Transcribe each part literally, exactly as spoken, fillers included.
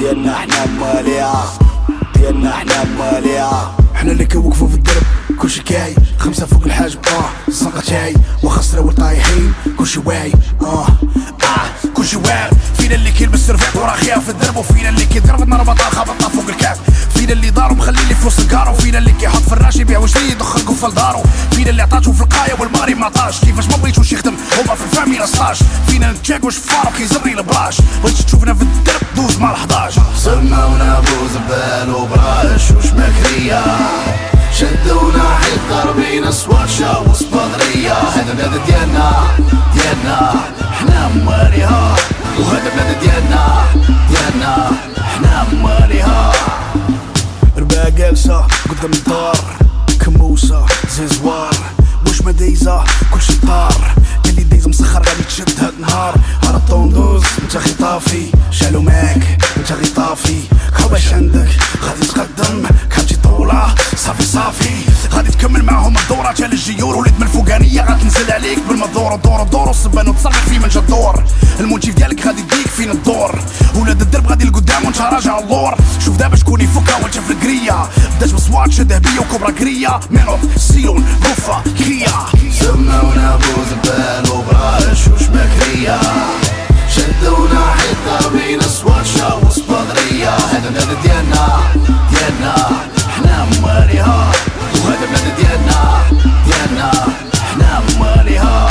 ديالنا حنا ماليها، ديالنا حنا ماليها. حنا اللي كنوقفو في الدرب كلشي كاي، خمسة فوق الحاجب اه الزنقة تاعي، واخا سراول طايحين كلشي واعي اه اه كلشي واعي. فينا اللي كيلبس سيرفيت وراه خيار في الدرب، وفينا اللي كيضرب النار بطال خابطنا فوق الكعب، فينا اللي دارو مخلي لي في وسط الكارو، فينا اللي كيحط فراش يبيع وشري يدخل قفل دارو، فينا اللي عطاتو في القايه والماري ما عطاش، كيفاش ما بغيتوش يخدم هما في الفامي لاصطاش، فينا نتشاكو شفار وكيزري البراش، بغيتش تشوفنا في الدرب دوز مع الحضاش. سماونا بوزبال وبراش وشماكريه، شدونا حيط ضاربين سواتشا وسبادريه. هذا البلاد ديالنا ديالنا حنا مواليها، وهذا البلاد ديالنا ديالنا حنا مواليها. رباع جالسة قدام الدار كموسة زيزوار، واش ما دايزة كلشي طار، اللي دايزة مسخر غادي تشد هاد النهار. انا الطوندوز انت خطافي، شالو معاك انت غطافي، كاش عندك غادي تقدم كابتي طولة صافي صافي، غادي تكمل معاهم الدورة تاع الجيور، وليد من الفوقانية غتنزل عليك بالمدور، الدور الدور والصبان وتصرف في من جا الدور، الموتيف ديالك غادي يديك فين الدور، ولاد الدرب غادي لقدام وانت راجع اللور. شوف دابا شكون يفكها وانت في القرية، بدات بصوات ذهبية وكبرى قرية، مينوط سيون غفة كيا. سماونا بوزبال وبراش وشماكرية، شدونا حيط ضاربين سواتشا وسبادرية. هذا البلاد ديالنا ديالنا حنا مواليها، وهذا البلاد ديالنا ديالنا حنا مواليها.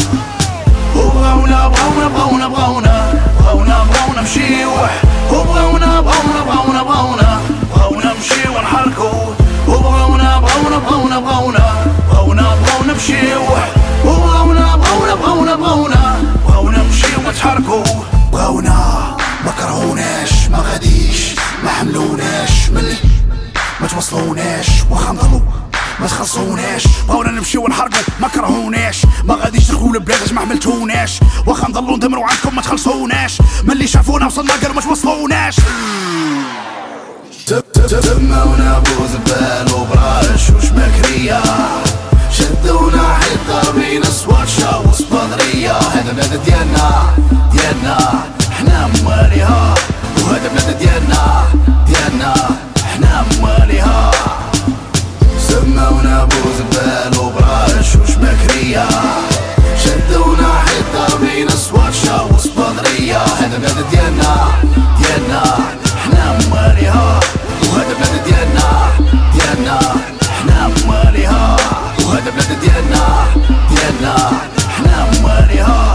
وبغاونا بغاونا بغاونا بغاونا بغاونا بغاونا نمشيو، وبغاونا بغاونا بغاونا بغاونا بغاونا نمشيو نحركو، وبغاونا بغاونا بغاونا بغاونا بغاونا بغاونا نمشيو، وبغاونا بغاونا بغاونا بغاونا بغاونا نمشيو نتحركو. بغاونا ما كرهوناش ما غاديش ما حملوناش ملي ما توصلوناش، واخا نضلو ما تخلصوناش، بغاونا نمشيو نحرقو ما كرهوناش، ما غاديش ندخلو لبلاد ما حملتوناش، واخا نضلو ندمرو عندكم ما تخلصوناش، ملي شافونا وصلنا قالوا ما توصلوناش. سماونا بوزبال وبراش وشماكرية، شدونا حيط ضاربين سواتشا وسبادرية. هذا البلاد ديالنا ديالنا حنا مواليها، وهذا البلاد ديالنا ديالنا حنا مواليها. سماونا بوزبال وبراش وشماكرية، شدونا حيط ضاربين سواتشا وسبادرية. هذا البلاد ديالنا ديالنا حنا مواليها، وهذا البلاد ديالنا ديالنا حنا مواليها، وهذا البلاد ديالنا ديالنا حنا مواليها.